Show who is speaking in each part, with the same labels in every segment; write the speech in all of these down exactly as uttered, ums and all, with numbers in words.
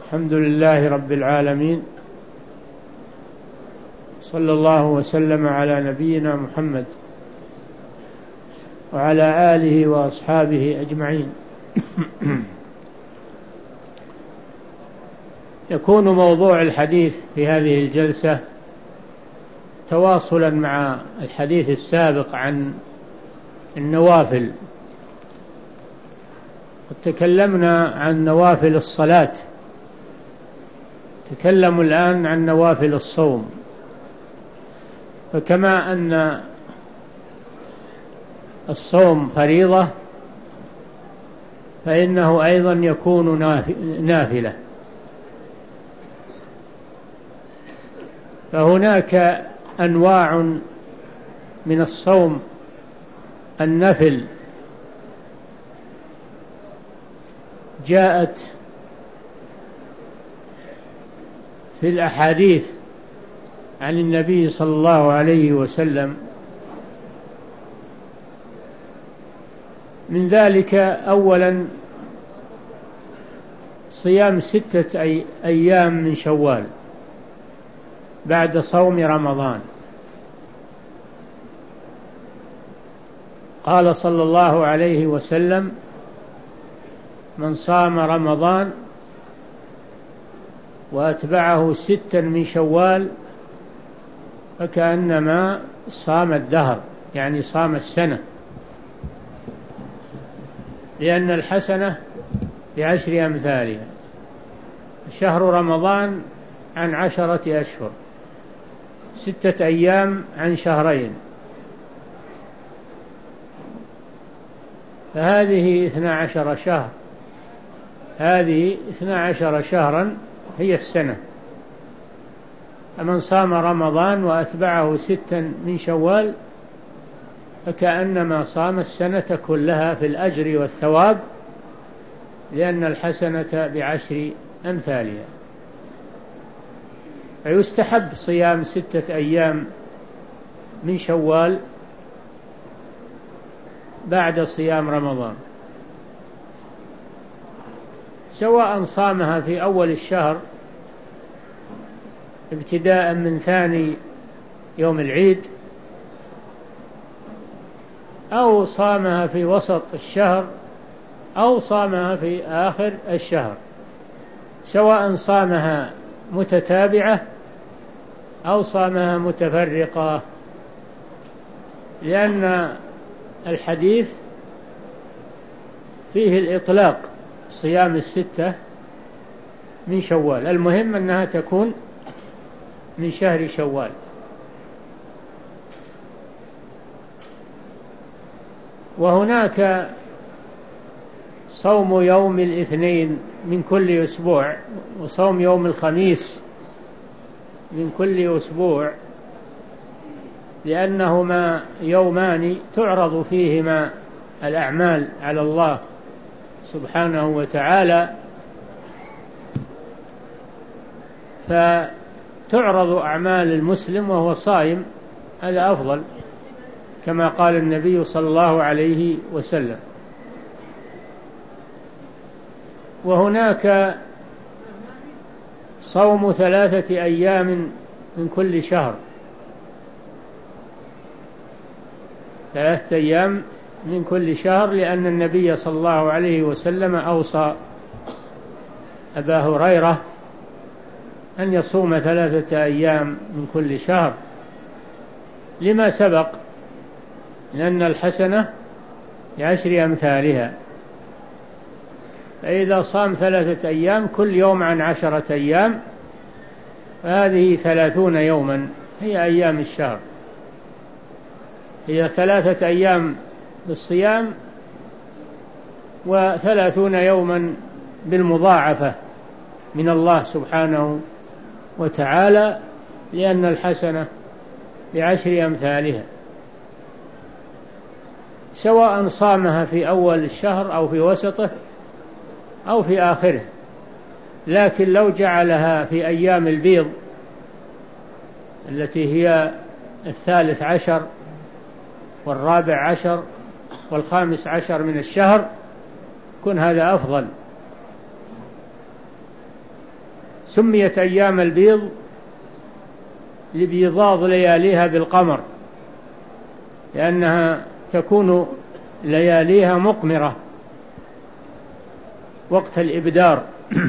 Speaker 1: الحمد لله رب العالمين، صلى الله وسلم على نبينا محمد وعلى آله وأصحابه أجمعين. يكون موضوع الحديث في هذه الجلسة تواصلا مع الحديث السابق عن النوافل. تكلمنا عن نوافل الصلاة، تكلم الآن عن نوافل الصوم. فكما أن الصوم فريضة فإنه أيضا يكون نافلة. فهناك أنواع من الصوم النفل جاءت في الأحاديث عن النبي صلى الله عليه وسلم. من ذلك أولا صيام ستة أي أيام من شوال بعد صوم رمضان. قال صلى الله عليه وسلم: من صام رمضان وأتبعه ستا من شوال فكأنما صام الدهر، يعني صام السنة، لأن الحسنة بعشر أمثالها. شهر رمضان عن عشرة أشهر، ستة أيام عن شهرين، فهذه اثنا عشر شهر، هذه اثنا عشر شهرا هي السنة. فمن صام رمضان وأتبعه ستا من شوال فكأنما صام السنة كلها في الأجر والثواب، لأن الحسنة بعشر أمثالها. فيستحب صيام ستة أيام من شوال بعد صيام رمضان، سواء صامها في أول الشهر ابتداء من ثاني يوم العيد، أو صامها في وسط الشهر، أو صامها في آخر الشهر، سواء صامها متتابعة أو صامها متفرقة، لأن الحديث فيه الإطلاق صيام الستة من شوال. المهم أنها تكون من شهر شوال. وهناك صوم يوم الاثنين من كل أسبوع، وصوم يوم الخميس من كل أسبوع، لأنهما يومان تعرض فيهما الأعمال على الله سبحانه وتعالى، فتعرض أعمال المسلم وهو صائم، هذا أفضل، كما قال النبي صلى الله عليه وسلم. وهناك صوم ثلاثة أيام من كل شهر، ثلاثة أيام من كل شهر، لأن النبي صلى الله عليه وسلم أوصى أبا هريرة أن يصوم ثلاثة أيام من كل شهر لما سبق، لأن الحسنة بعشر أمثالها. فإذا صام ثلاثة أيام كل يوم عن عشرة أيام فهذه ثلاثون يوما هي أيام الشهر، هي ثلاثة أيام بالصيام وثلاثون يوما بالمضاعفة من الله سبحانه وتعالى، لأن الحسنة بعشر أمثالها، سواء صامها في أول الشهر أو في وسطه أو في آخره. لكن لو جعلها في أيام البيض التي هي الثالث عشر والرابع عشر والخامس عشر من الشهر يكون هذا أفضل، سميت أيام البيض لبيضاض لياليها بالقمر، لأنها تكون لياليها مقمرة وقت الإبدار.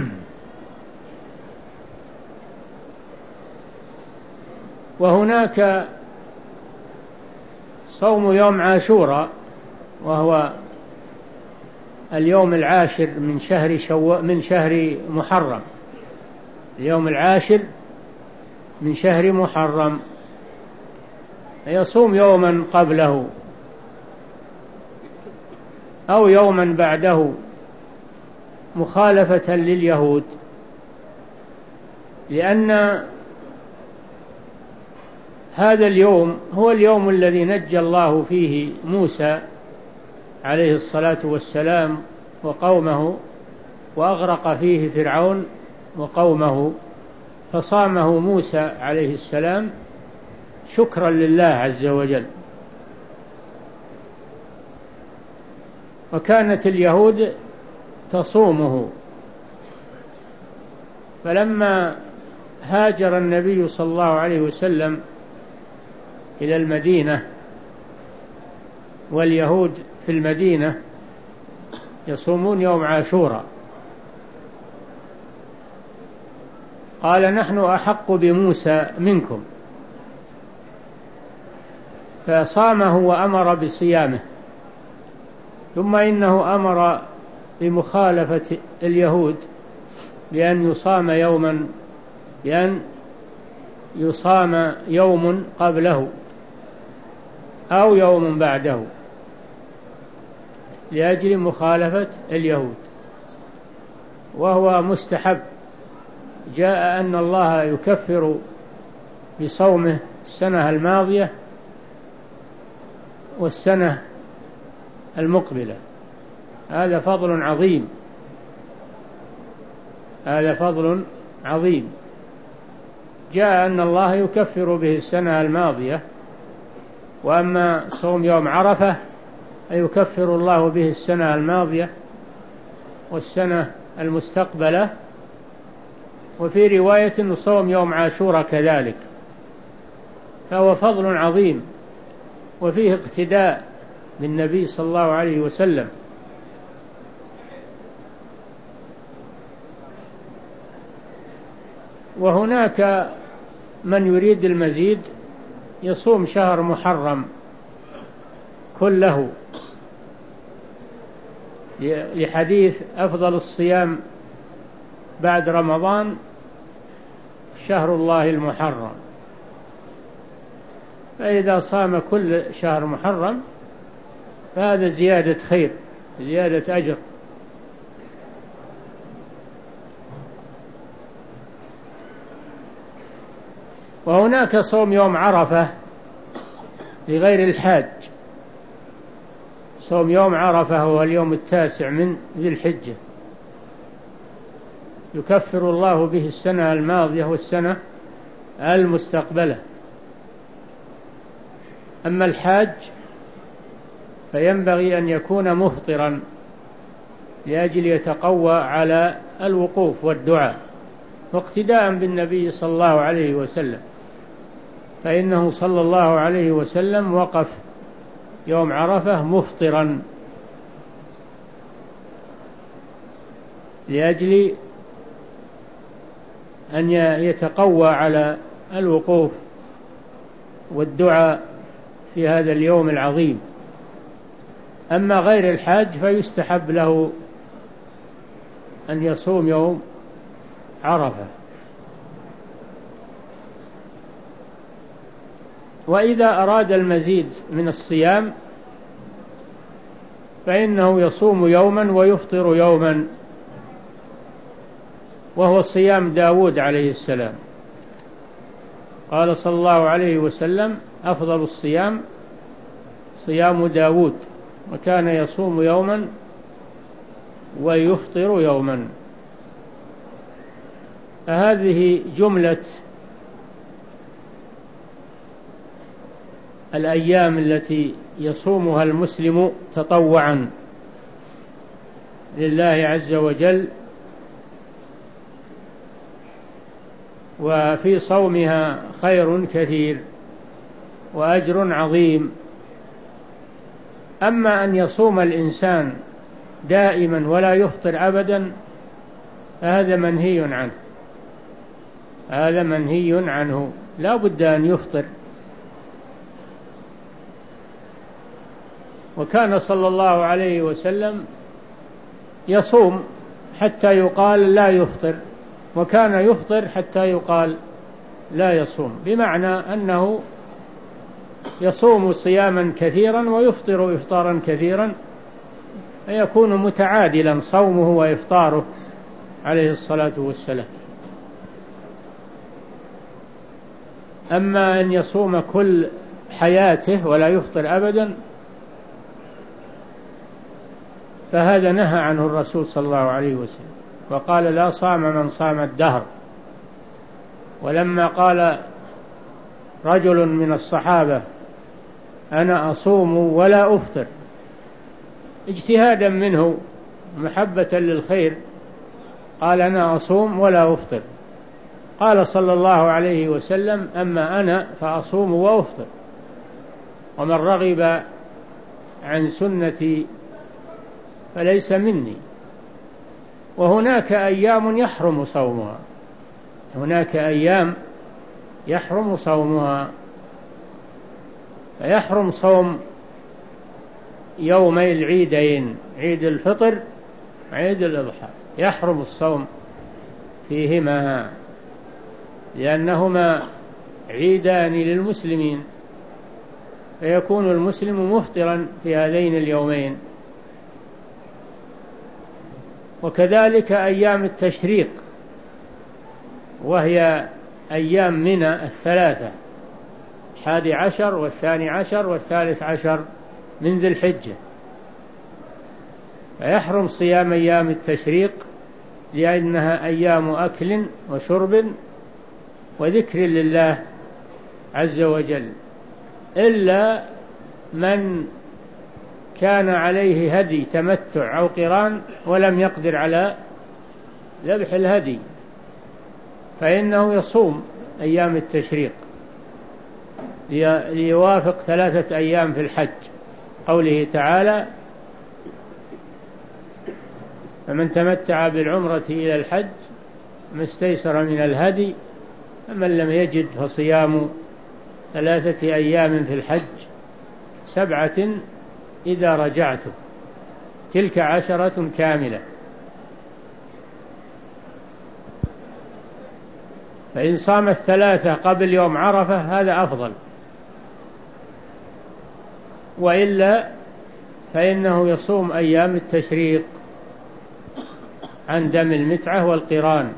Speaker 1: وهناك صوم يوم عاشوراء، وهو اليوم العاشر من شهر شو... من شهر محرم، اليوم العاشر من شهر محرم، يصوم يوما قبله أو يوما بعده مخالفة لليهود، لأن هذا اليوم هو اليوم الذي نجى الله فيه موسى عليه الصلاة والسلام وقومه، وأغرق فيه فرعون وقومه، فصامه موسى عليه السلام شكرا لله عز وجل. وكانت اليهود تصومه، فلما هاجر النبي صلى الله عليه وسلم إلى المدينة واليهود في المدينة يصومون يوم عاشوراء، قال نحن أحق بموسى منكم، فصامه وأمر بصيامه. ثم إنه أمر بمخالفة اليهود بأن يصام يوما بأن يصام يوم قبله أو يوم بعده لأجل مخالفة اليهود، وهو مستحب. جاء أن الله يكفر بصومه السنة الماضية والسنة المقبلة، هذا فضل عظيم، هذا فضل عظيم. جاء أن الله يكفر به السنة الماضية، وأما صوم يوم عرفة يكفر الله به السنة الماضية والسنة المستقبلة. وفي رواية صوم يوم عاشوراء كذلك، فهو فضل عظيم، وفيه اقتداء بالنبي صلى الله عليه وسلم. وهناك من يريد المزيد يصوم شهر محرم كله، لحديث أفضل الصيام بعد رمضان شهر الله المحرم، فإذا صام كل شهر محرم فهذا زيادة خير، زيادة أجر. وهناك صوم يوم عرفة لغير الحاج، صوم يوم عرفة هو اليوم التاسع من ذي الحجة، يكفر الله به السنة الماضية والسنة المستقبلة. أما الحاج فينبغي أن يكون مفطرا لأجل يتقوى على الوقوف والدعاء، واقتداء بالنبي صلى الله عليه وسلم، فإنه صلى الله عليه وسلم وقف يوم عرفة مفطرا لأجل أن يتقوى على الوقوف والدعاء في هذا اليوم العظيم. أما غير الحاج فيستحب له أن يصوم يوم عرفة. وإذا أراد المزيد من الصيام فإنه يصوم يوما ويفطر يوما، وهو صيام داود عليه السلام. قال صلى الله عليه وسلم أفضل الصيام صيام داود، وكان يصوم يوما ويفطر يوما. فهذه جملة الأيام التي يصومها المسلم تطوعا لله عز وجل وفي صومها خير كثير وأجر عظيم. أما أن يصوم الإنسان دائما ولا يفطر أبدا هذا منهي عنه، هذا منهي عنه، لا بد أن يفطر. وكان صلى الله عليه وسلم يصوم حتى يقال لا يفطر، وكان يفطر حتى يقال لا يصوم، بمعنى أنه يصوم صياما كثيرا ويفطر إفطارا كثيرا، فيكون متعادلا صومه وإفطاره عليه الصلاة والسلام. أما أن يصوم كل حياته ولا يفطر أبدا فهذا نهى عنه الرسول صلى الله عليه وسلم، وقال لا صام من صام الدهر. ولما قال رجل من الصحابة أنا أصوم ولا أفطر اجتهادا منه محبة للخير، قال أنا أصوم ولا أفطر، قال صلى الله عليه وسلم أما أنا فأصوم وأفطر، ومن رغب عن سنتي فليس مني. وهناك أيام يحرم صومها، هناك أيام يحرم صومها، فيحرم صوم يومي العيدين، عيد الفطر وعيد الأضحى، يحرم الصوم فيهما لأنهما عيدان للمسلمين، فيكون المسلم مفطرا في هذين اليومين. وكذلك أيام التشريق وهي أيام منى الثلاثة، الحادي عشر والثاني عشر والثالث عشر من ذي الحجة، فيحرم صيام أيام التشريق لأنها أيام أكل وشرب وذكر لله عز وجل، إلا من كان عليه هدي تمتع أو قران ولم يقدر على ذبح الهدي فإنه يصوم أيام التشريق ليوافق ثلاثة أيام في الحج، قوله تعالى فمن تمتع بالعمرة إلى الحج ما استيسر من الهدي، فمن لم يجد فصيام ثلاثة أيام في الحج سبعة إذا رجعتم تلك عشرة كاملة. فإن صام الثلاثة قبل يوم عرفة هذا أفضل، وإلا فإنه يصوم أيام التشريق عن دم المتعة والقران،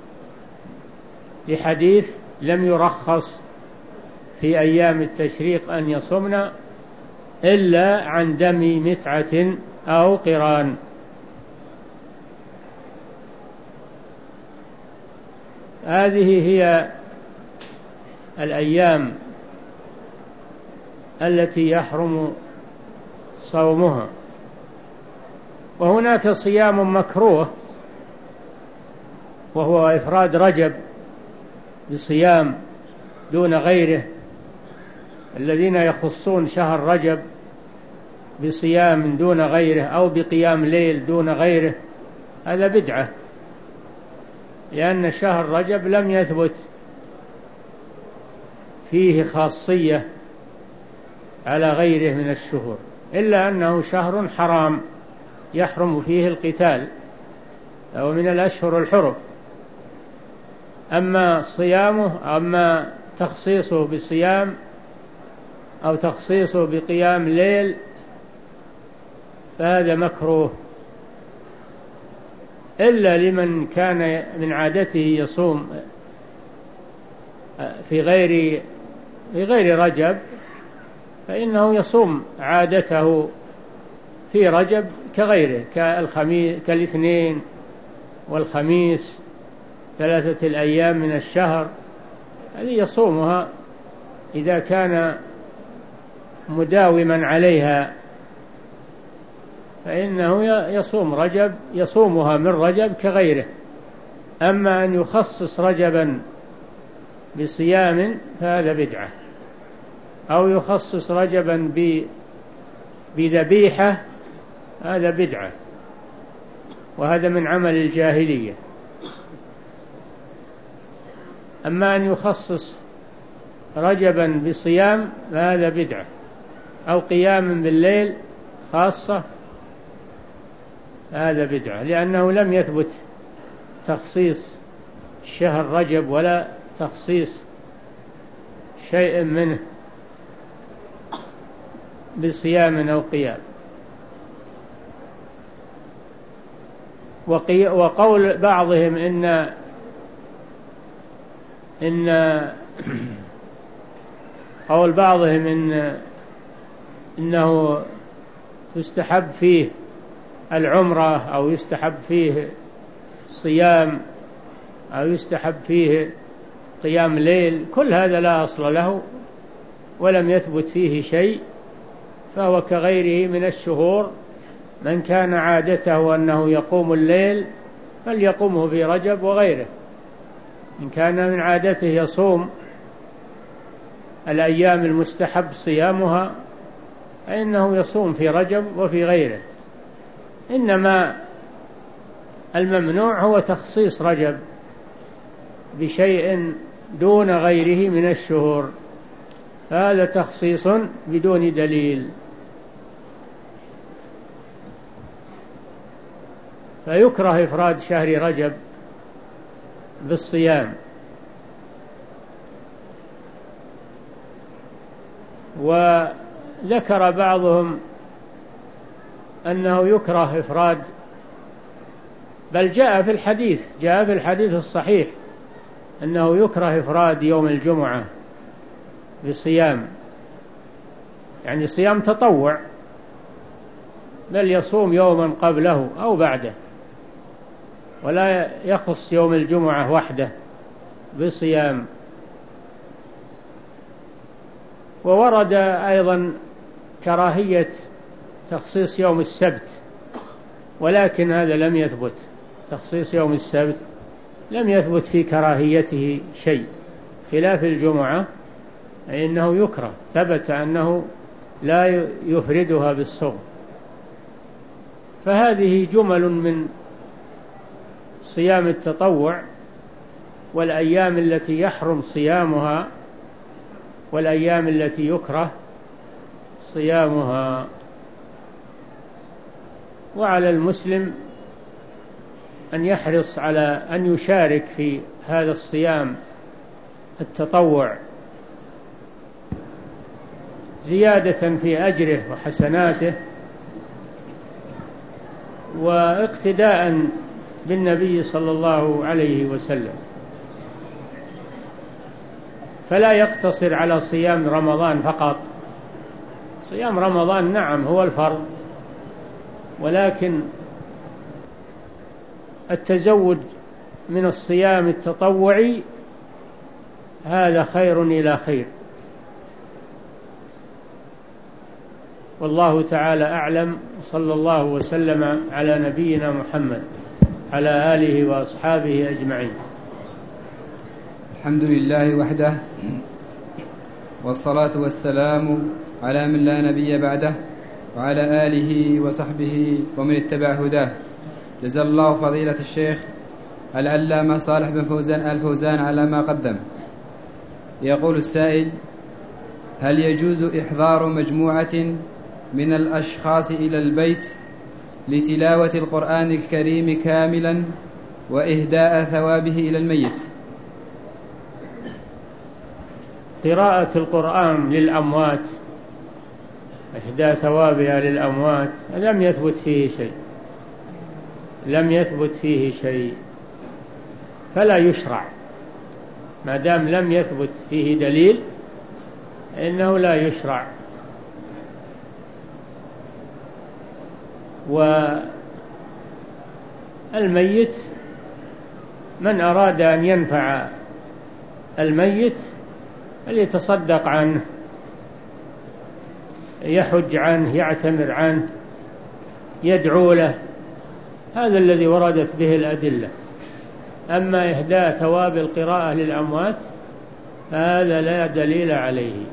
Speaker 1: لحديث لم يرخص في أيام التشريق أن يصومن إلا عن دم متعة أو قران. هذه هي الأيام التي يحرم صومها. وهناك صيام مكروه وهو إفراد رجب بصيام دون غيره، الذين يخصون شهر رجب بصيام دون غيره أو بقيام ليل دون غيره، هذا بدعة، لأن شهر رجب لم يثبت فيه خاصية على غيره من الشهور، إلا أنه شهر حرام يحرم فيه القتال أو من الأشهر الحرم. أما صيامه أما تخصيصه بصيام أو تخصيصه بقيام ليل فهذا مكروه، إلا لمن كان من عادته يصوم في غير في غير رجب، فإنه يصوم عادته في رجب كغيره، كالخميس كالاثنين والخميس ثلاثة الأيام من الشهر، هذه يصومها إذا كان مداوما عليها، فإنه يصوم رجب يصومها من رجب كغيره. أما أن يخصص رجبا بصيام فهذا بدعة، أو يخصص رجبا بذبيحة هذا بدعة، وهذا من عمل الجاهلية. أما أن يخصص رجبا بصيام فهذا بدعة، أو قيام بالليل خاصة هذا بدعة، لأنه لم يثبت تخصيص شهر رجب ولا تخصيص شيء منه بصيام أو قيام. وقول بعضهم إن إن قول بعضهم إن إنه يستحب فيه العمرة أو يستحب فيه صيام أو يستحب فيه قيام ليل، كل هذا لا أصل له ولم يثبت فيه شيء، فهو كغيره من الشهور. من كان عادته أنه يقوم الليل فليقومه في رجب وغيره، إن كان من عادته يصوم الأيام المستحب صيامها فإنه يصوم في رجب وفي غيره. إنما الممنوع هو تخصيص رجب بشيء دون غيره من الشهور، هذا تخصيص بدون دليل. فيكره إفراد شهر رجب بالصيام. وذكر بعضهم أنه يكره إفراد، بل جاء في الحديث جاء في الحديث الصحيح أنه يكره إفراد يوم الجمعة بصيام، يعني صيام تطوع، بل يصوم يوما قبله أو بعده، ولا يخص يوم الجمعة وحده بصيام. وورد أيضا كراهية تخصيص يوم السبت، ولكن هذا لم يثبت، تخصيص يوم السبت لم يثبت في كراهيته شيء، خلاف الجمعة إنه يكره، ثبت أنه لا يفردها بالصوم. فهذه جمل من صيام التطوع والأيام التي يحرم صيامها والأيام التي يكره صيامها. وعلى المسلم أن يحرص على أن يشارك في هذا الصيام التطوع زيادة في أجره وحسناته، واقتداء بالنبي صلى الله عليه وسلم، فلا يقتصر على صيام رمضان فقط. صيام رمضان نعم هو الفرض، ولكن التزود من الصيام التطوعي هذا خير إلى خير. والله تعالى أعلم، صلى الله وسلم على نبينا محمد على آله وأصحابه أجمعين.
Speaker 2: الحمد لله وحده، والصلاة والسلام على من لا نبي بعده، وعلى آله وصحبه ومن اتبع هداه. جزا الله فضيلة الشيخ العلامة صالح بن فوزان آل فوزان على ما قدم. يقول السائل: هل يجوز إحضار مجموعة من الأشخاص إلى البيت لتلاوة القرآن الكريم كاملا وإهداء ثوابه إلى الميت؟
Speaker 1: قراءة القرآن للأموات، إهداء ثوابها للأموات، لم يثبت فيه شيء، لم يثبت فيه شيء، فلا يشرع. ما دام لم يثبت فيه دليل إنه لا يشرع. والميت من أراد أن ينفع الميت فليتصدق عنه، يحج عنه، يعتمر عنه، يدعو له، هذا الذي وردت به الأدلة. أما إهداء ثواب القراءة للأموات هذا لا دليل عليه.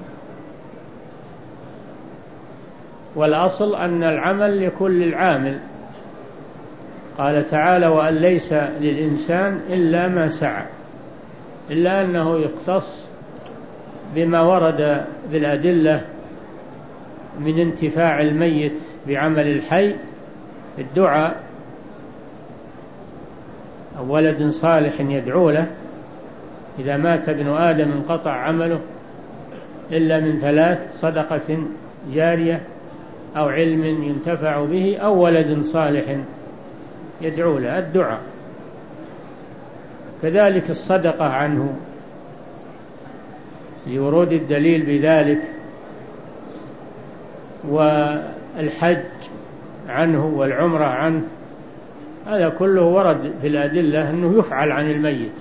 Speaker 1: والأصل أن العمل لكل العامل. قال تعالى وأن ليس للإنسان إلا ما سعى، إلا أنه يختص بما ورد بالأدلة من انتفاع الميت بعمل الحي، الدعاء أو ولد صالح يدعو له. إذا مات ابن آدم انقطع عمله إلا من ثلاث: صدقة جارية أو علم ينتفع به أو ولد صالح يدعو له، الدعاء. كذلك الصدقة عنه لورود الدليل بذلك، والحج عنه والعمرة عنه، هذا كله ورد في الأدلة أنه يفعل عن الميت.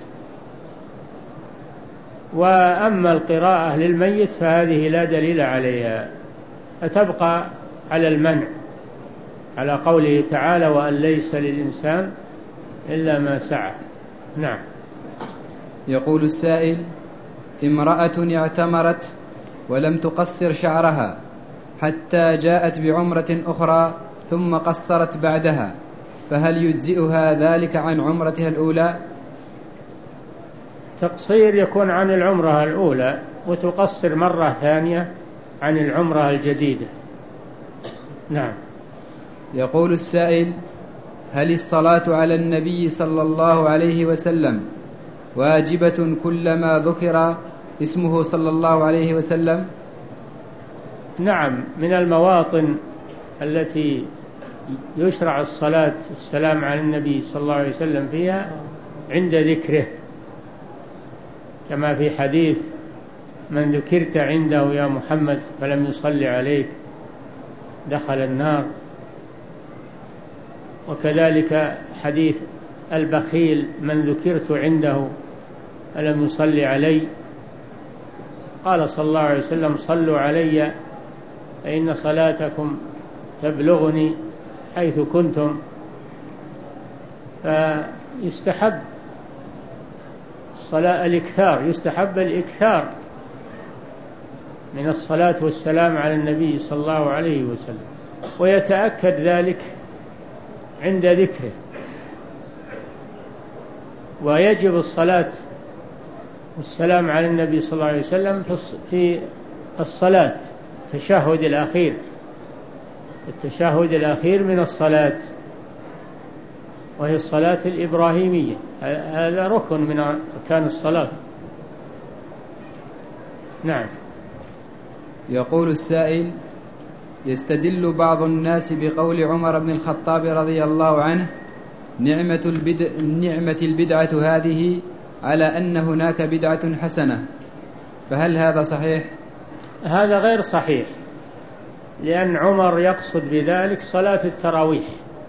Speaker 1: وأما القراءة للميت فهذه لا دليل عليها، فتبقى على المنع، على قوله تعالى وأن ليس للإنسان إلا ما سعى. نعم.
Speaker 2: يقول السائل: امرأة اعتمرت ولم تقصر شعرها حتى جاءت بعمرة أخرى ثم قصرت بعدها، فهل يجزئها ذلك عن عمرتها الأولى؟
Speaker 1: تقصير يكون عن العمرة الأولى، وتقصر مرة ثانية عن العمرة الجديدة. نعم.
Speaker 2: يقول السائل: هل الصلاة على النبي صلى الله عليه وسلم واجبة كلما ذكر اسمه صلى الله عليه وسلم؟
Speaker 1: نعم، من المواطن التي يشرع الصلاة والسلام على النبي صلى الله عليه وسلم فيها عند ذكره، كما في حديث من ذكرت عنده يا محمد فلم يصلي عليك دخل النار. وكذلك حديث البخيل من ذكرت عنده فلم يصلي علي، قال صلى الله عليه وسلم صلوا علي فإن صلاتكم تبلغني حيث كنتم. فيستحب الصلاة الإكثار، يستحب الإكثار من الصلاة والسلام على النبي صلى الله عليه وسلم، ويتأكد ذلك عند ذكره. ويجب الصلاة والسلام على النبي صلى الله عليه وسلم في الصلاة التشهد الأخير، التشهد الأخير من الصلاة، وهي الصلاة الإبراهيمية، هذا ركن من أركان الصلاة. نعم.
Speaker 2: يقول السائل: يستدل بعض الناس بقول عمر بن الخطاب رضي الله عنه نعمة, البدع نعمة البدعة هذه على أن هناك بدعة حسنة، فهل هذا صحيح؟
Speaker 1: هذا غير صحيح، لأن عمر يقصد بذلك صلاة التراويح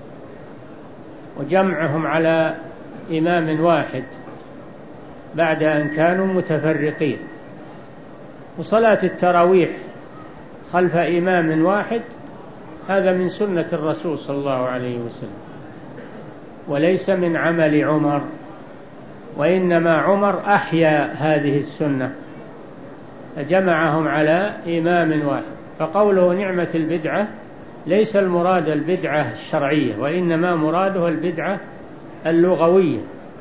Speaker 1: وجمعهم على إمام واحد بعد أن كانوا متفرقين. وصلاة التراويح خلف إمام واحد هذا من سنة الرسول صلى الله عليه وسلم، وليس من عمل عمر، وإنما عمر أحيا هذه السنة فجمعهم على إمام واحد. فقوله نعمة البدعة ليس المراد البدعة الشرعية، وإنما مراده البدعة اللغوية.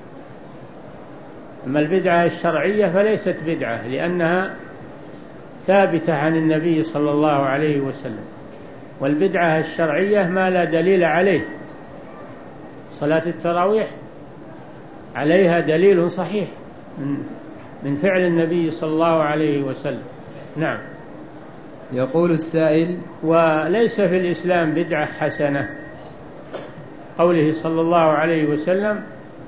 Speaker 1: أما البدعة الشرعية فليست بدعة، لأنها ثابتة عن النبي صلى الله عليه وسلم. والبدعة الشرعية ما لا دليل عليه. صلاة التراويح عليها دليل صحيح من فعل النبي صلى الله عليه وسلم. نعم.
Speaker 2: يقول السائل:
Speaker 1: وليس في الإسلام بدعة حسنة، قوله صلى الله عليه وسلم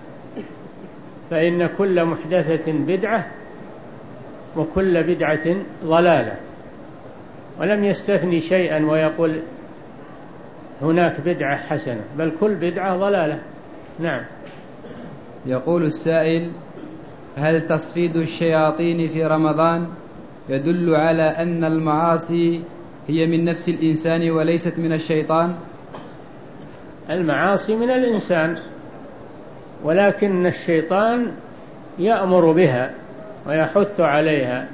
Speaker 1: فإن كل محدثة بدعة وكل بدعة ضلالة، ولم يستثني شيئا ويقول هناك بدعة حسنة، بل كل بدعة ضلالة. نعم.
Speaker 2: يقول السائل: هل تصفيد الشياطين في رمضان يدل على أن المعاصي هي من نفس الإنسان وليست من الشيطان؟
Speaker 1: المعاصي من الإنسان، ولكن الشيطان يأمر بها ويحث عليها،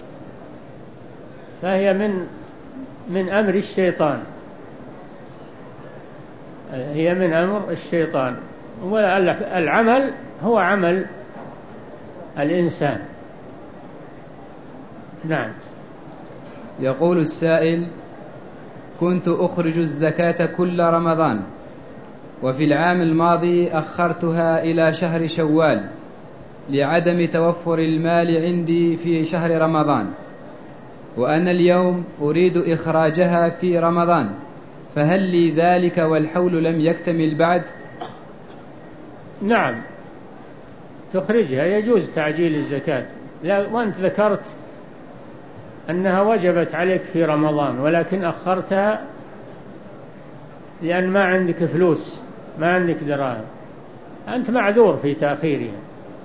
Speaker 1: فهي من من أمر الشيطان، هي من أمر الشيطان. والعمل هو عمل الإنسان. نعم.
Speaker 2: يقول السائل: كنت أخرج الزكاة كل رمضان، وفي العام الماضي أخرتها إلى شهر شوال لعدم توفر المال عندي في شهر رمضان، وأنا اليوم أريد إخراجها في رمضان، فهل لي ذلك والحول لم يكتمل بعد؟
Speaker 1: نعم، تخرجها، يجوز تعجيل الزكاة. لا، وأنت ذكرت أنها وجبت عليك في رمضان ولكن أخرتها لأن ما عندك فلوس، ما عندك دراهم، أنت معذور في تأخيرها،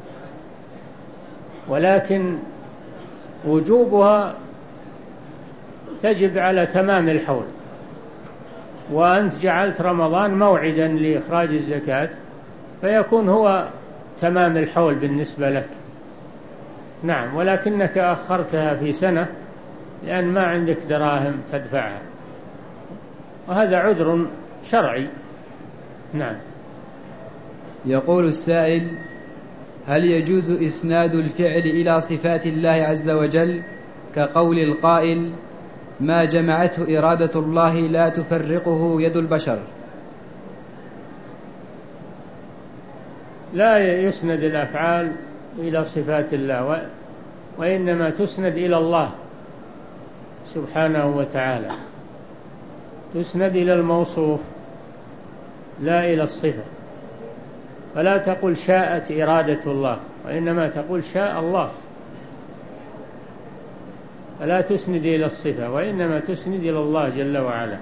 Speaker 1: ولكن وجوبها تجب على تمام الحول، وأنت جعلت رمضان موعدا لإخراج الزكاة، فيكون هو تمام الحول بالنسبة لك. نعم، ولكنك أخرتها في سنة لأن ما عندك دراهم تدفعها، وهذا عذر شرعي. نعم.
Speaker 2: يقول السائل: هل يجوز إسناد الفعل إلى صفات الله عز وجل كقول القائل: ما جمعته إرادة الله لا تفرقه يد البشر؟
Speaker 1: لا يسند الأفعال إلى صفات الله، وإنما تسند إلى الله سبحانه وتعالى، تسند إلى الموصوف لا إلى الصفة. فلا تقل شاءت إرادة الله، وإنما تقول شاء الله، فلا تسند إلى الصفة وإنما تسند إلى الله جل وعلا.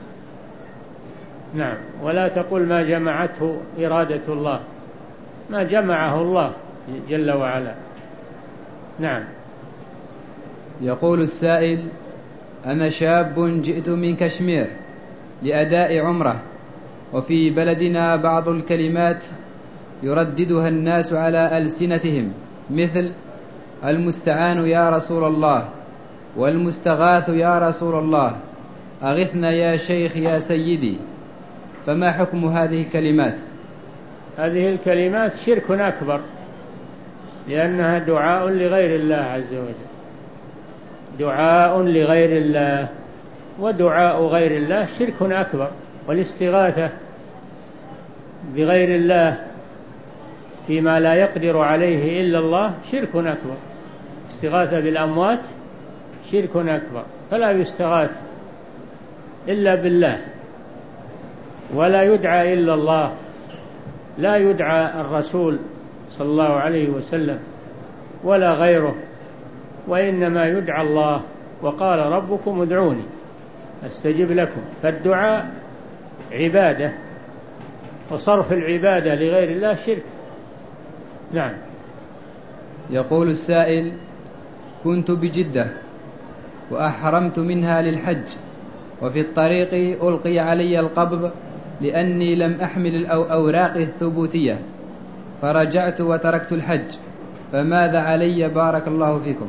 Speaker 1: نعم. ولا تقول ما جمعته إرادة الله، ما جمعه الله جل وعلا. نعم.
Speaker 2: يقول السائل: أنا شاب جئت من كشمير لأداء عمرة، وفي بلدنا بعض الكلمات يرددها الناس على ألسنتهم، مثل المستعان يا رسول الله، والمستغاث يا رسول الله، أغثنا يا شيخ يا سيدي، فما حكم هذه الكلمات؟
Speaker 1: هذه الكلمات شرك أكبر، لأنها دعاء لغير الله عز وجل، دعاء لغير الله، ودعاء غير الله شرك أكبر. والاستغاثة بغير الله فيما لا يقدر عليه إلا الله شرك أكبر. استغاثة بالأموات شرك أكبر، فلا يستغاث إلا بالله، ولا يدعى إلا الله، لا يدعى الرسول صلى الله عليه وسلم ولا غيره، وإنما يدعى الله، وقال ربكم ادعوني أستجب لكم. فالدعاء عبادة، وصرف العبادة لغير الله شرك. نعم.
Speaker 2: يقول السائل: كنت بجدة وأحرمت منها للحج، وفي الطريق ألقي علي القبض لأني لم أحمل الأوراق الثبوتية، فرجعت وتركت الحج، فماذا علي بارك الله فيكم؟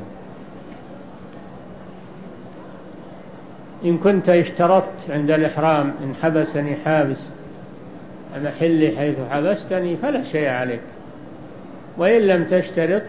Speaker 1: إن كنت اشترطت عند الإحرام إن حبسني حابس محلي حيث حبستني فلا شيء عليك، وإن لم تشترط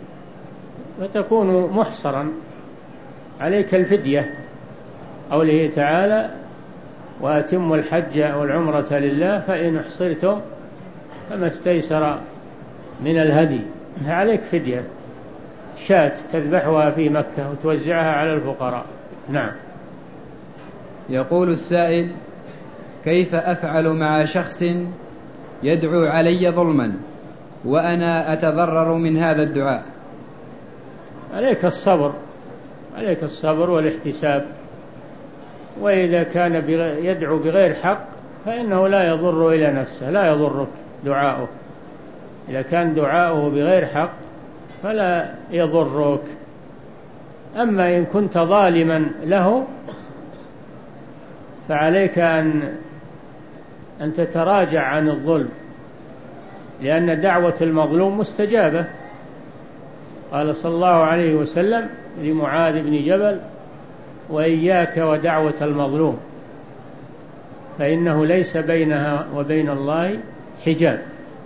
Speaker 1: فتكون محصرا، عليك الفدية. قوله تعالى: وأتموا الحج والعمرة لله فإن احصرتم فما استيسر من الهدي، عليك فدية، شاة تذبحها في مكة وتوزعها على الفقراء. نعم.
Speaker 2: يقول السائل: كيف أفعل مع شخص يدعو علي ظلما وأنا أتضرر من هذا الدعاء؟
Speaker 1: عليك الصبر، عليك الصبر والاحتساب، وإذا كان يدعو بغير حق فإنه لا يضر إلى نفسه، لا يضرك دعاؤه. إذا كان دعاؤه بغير حق فلا يضرك. أما إن كنت ظالما له فعليك أن أن تتراجع عن الظلم، لأن دعوة المظلوم مستجابة. قال صلى الله عليه وسلم لمعاذ بن جبل: وإياك ودعوة المظلوم، فإنه ليس بينها وبين الله حجاب.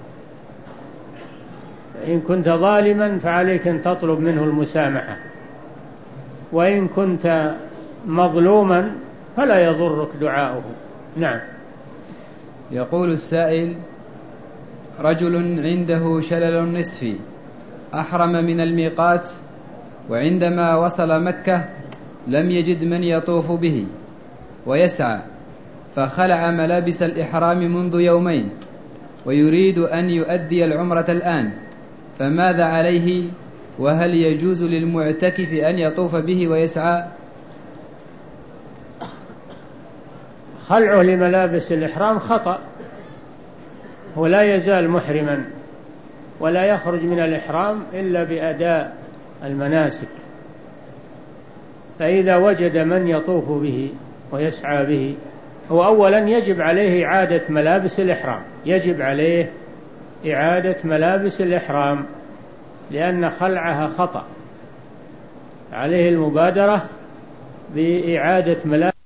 Speaker 1: إن كنت ظالما فعليك أن تطلب منه المسامحة، وإن كنت مظلوما فلا يضرك دعاؤه. نعم.
Speaker 2: يقول السائل: رجل عنده شلل نصفي، أحرم من الميقات، وعندما وصل مكة لم يجد من يطوف به ويسعى، فخلع ملابس الإحرام منذ يومين، ويريد أن يؤدي العمرة الآن، فماذا عليه؟ وهل يجوز للمعتكف أن يطوف به ويسعى؟
Speaker 1: خلعه لملابس الإحرام خطأ، ولا يزال محرما، ولا يخرج من الإحرام إلا بأداء المناسك. فإذا وجد من يطوف به ويسعى به، هو أولا يجب عليه إعادة ملابس الإحرام، يجب عليه إعادة ملابس الإحرام، لأن خلعها خطأ، عليه المبادرة بإعادة ملابس